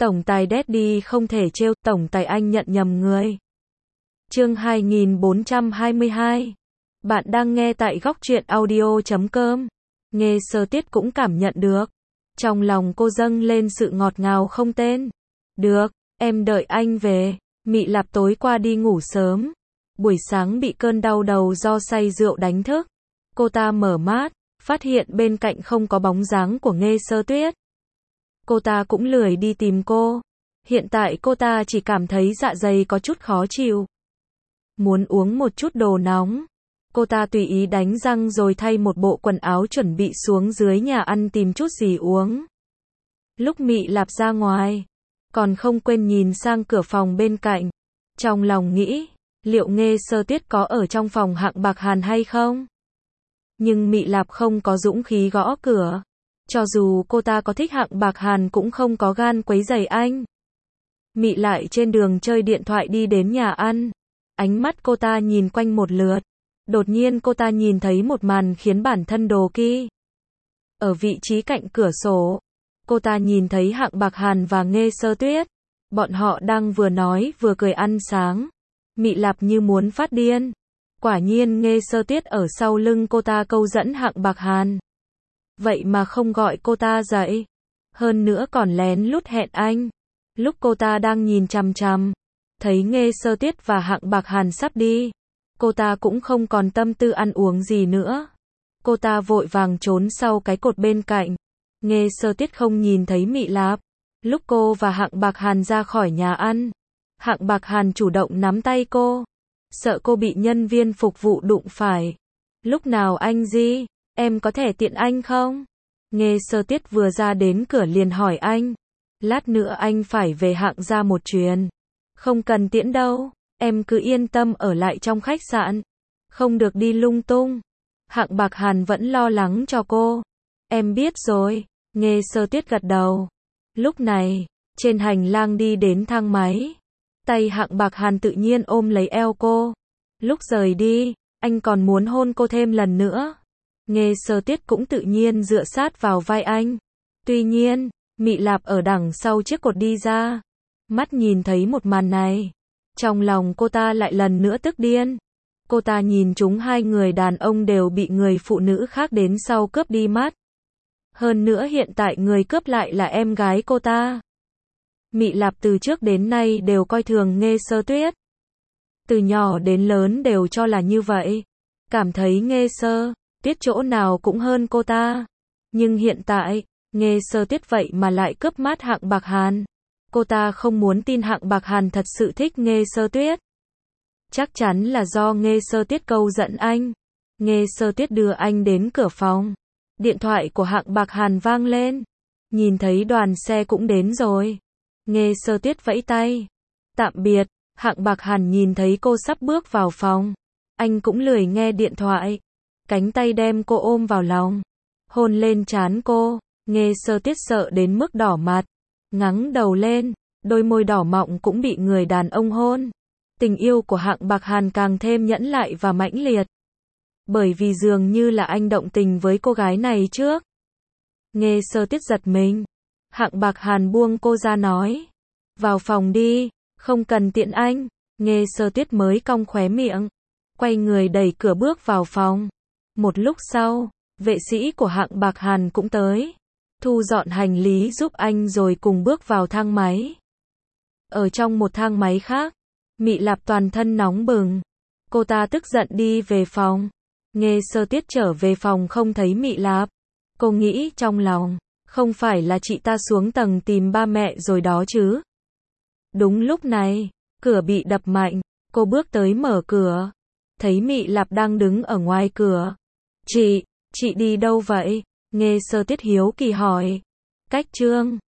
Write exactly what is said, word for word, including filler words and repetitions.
Tổng tài Daddy không thể trêu, tổng tài anh nhận nhầm người. Chương hai nghìn bốn trăm hai mươi hai. Bạn đang nghe tại góc truyện audio chấm com. Nghe Sơ Tiết cũng cảm nhận được. Trong lòng cô dâng lên sự ngọt ngào không tên. Được, em đợi anh về. Mị Lạp tối qua đi ngủ sớm. Buổi sáng bị cơn đau đầu do say rượu đánh thức. Cô ta mở mắt, phát hiện bên cạnh không có bóng dáng của Nghe Sơ Tuyết. Cô ta cũng lười đi tìm cô. Hiện tại cô ta chỉ cảm thấy dạ dày có chút khó chịu. Muốn uống một chút đồ nóng. Cô ta tùy ý đánh răng rồi thay một bộ quần áo chuẩn bị xuống dưới nhà ăn tìm chút gì uống. Lúc Mị Lạp ra ngoài, còn không quên nhìn sang cửa phòng bên cạnh. Trong lòng nghĩ, liệu Nghe Sơ Tuyết có ở trong phòng Hạng Bạc Hàn hay không? Nhưng Mị Lạp không có dũng khí gõ cửa. Cho dù cô ta có thích Hạng Bạc Hàn cũng không có gan quấy rầy anh. Mị lại trên đường chơi điện thoại đi đến nhà ăn. Ánh mắt cô ta nhìn quanh một lượt. Đột nhiên cô ta nhìn thấy một màn khiến bản thân đồ kỵ. Ở vị trí cạnh cửa sổ, cô ta nhìn thấy Hạng Bạc Hàn và Nghe Sơ Tuyết. Bọn họ đang vừa nói vừa cười ăn sáng. Mị Lạp như muốn phát điên. Quả nhiên Nghe Sơ Tuyết ở sau lưng cô ta câu dẫn Hạng Bạc Hàn. Vậy mà không gọi cô ta dậy. Hơn nữa còn lén lút hẹn anh. Lúc cô ta đang nhìn chằm chằm, thấy Nghe Sơ Tuyết và Hạng Bạc Hàn sắp đi. Cô ta cũng không còn tâm tư ăn uống gì nữa. Cô ta vội vàng trốn sau cái cột bên cạnh. Nghe Sơ Tuyết không nhìn thấy Mị Lạp. Lúc cô và Hạng Bạc Hàn ra khỏi nhà ăn, Hạng Bạc Hàn chủ động nắm tay cô. Sợ cô bị nhân viên phục vụ đụng phải. Lúc nào anh gì? Em có thể tiện anh không? Nghe Sơ Tuyết vừa ra đến cửa liền hỏi anh. Lát nữa anh phải về Hạng gia một chuyến. Không cần tiễn đâu. Em cứ yên tâm ở lại trong khách sạn. Không được đi lung tung. Hạng Bạc Hàn vẫn lo lắng cho cô. Em biết rồi. Nghe Sơ Tuyết gật đầu. Lúc này, trên hành lang đi đến thang máy. Tay Hạng Bạc Hàn tự nhiên ôm lấy eo cô. Lúc rời đi, anh còn muốn hôn cô thêm lần nữa. Nghe Sơ Tuyết cũng tự nhiên dựa sát vào vai anh. Tuy nhiên, Mị Lạp ở đằng sau chiếc cột đi ra. Mắt nhìn thấy một màn này. Trong lòng cô ta lại lần nữa tức điên. Cô ta nhìn chúng hai người đàn ông đều bị người phụ nữ khác đến sau cướp đi mất. Hơn nữa hiện tại người cướp lại là em gái cô ta. Mị Lạp từ trước đến nay đều coi thường Nghe Sơ Tuyết. Từ nhỏ đến lớn đều cho là như vậy. Cảm thấy Nghe Sơ Tuyết chỗ nào cũng hơn cô ta. Nhưng hiện tại, Nghe Sơ Tuyết vậy mà lại cướp mắt Hạng Bạc Hàn. Cô ta không muốn tin Hạng Bạc Hàn thật sự thích Nghe Sơ Tuyết. Chắc chắn là do Nghe Sơ Tuyết câu dẫn anh. Nghe Sơ Tuyết đưa anh đến cửa phòng. Điện thoại của Hạng Bạc Hàn vang lên. Nhìn thấy đoàn xe cũng đến rồi. Nghe Sơ Tuyết vẫy tay. Tạm biệt. Hạng Bạc Hàn nhìn thấy cô sắp bước vào phòng. Anh cũng lười nghe điện thoại. Cánh tay đem cô ôm vào lòng. Hôn lên trán cô. Nghe Sơ Tuyết sợ đến mức đỏ mặt. Ngắng đầu lên. Đôi môi đỏ mọng cũng bị người đàn ông hôn. Tình yêu của Hạng Bạc Hàn càng thêm nhẫn lại và mãnh liệt. Bởi vì dường như là anh động tình với cô gái này trước. Nghe Sơ Tuyết giật mình. Hạng Bạc Hàn buông cô ra nói. Vào phòng đi, không cần tiện anh. Nghe Sơ Tuyết mới cong khóe miệng. Quay người đẩy cửa bước vào phòng. Một lúc sau, vệ sĩ của Hạng Bạc Hàn cũng tới. Thu dọn hành lý giúp anh rồi cùng bước vào thang máy. Ở trong một thang máy khác, Mị Lạp toàn thân nóng bừng. Cô ta tức giận đi về phòng. Nghe Sơ Tuyết trở về phòng không thấy Mị Lạp. Cô nghĩ trong lòng, không phải là chị ta xuống tầng tìm ba mẹ rồi đó chứ. Đúng lúc này, cửa bị đập mạnh. Cô bước tới mở cửa. Thấy Mị Lạp đang đứng ở ngoài cửa. Chị, chị đi đâu vậy? Nghe Sơ Tuyết hiếu kỳ hỏi. Cách trương.